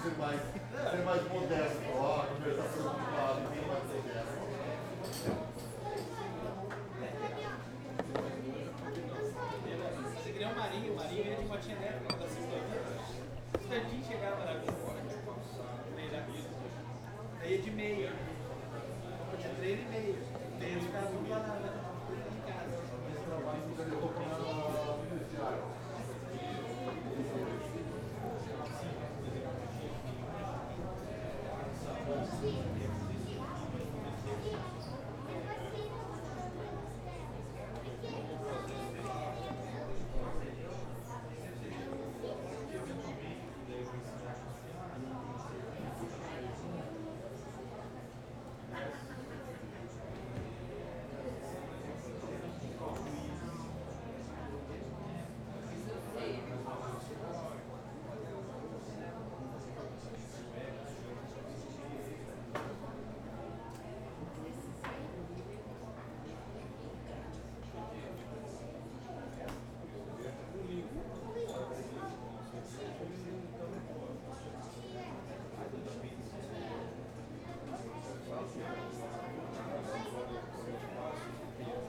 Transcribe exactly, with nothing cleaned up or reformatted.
ser mais, ser mais modesto, ó, a conversação de lado, bem mais modesto. Você queria um marinho, o marinho ia de motinha elétrica da Cisdadinha. Cisdadinha chegava na vida, meio da vida. Aí ia de meia. De três e meia. Daí os caras vão lá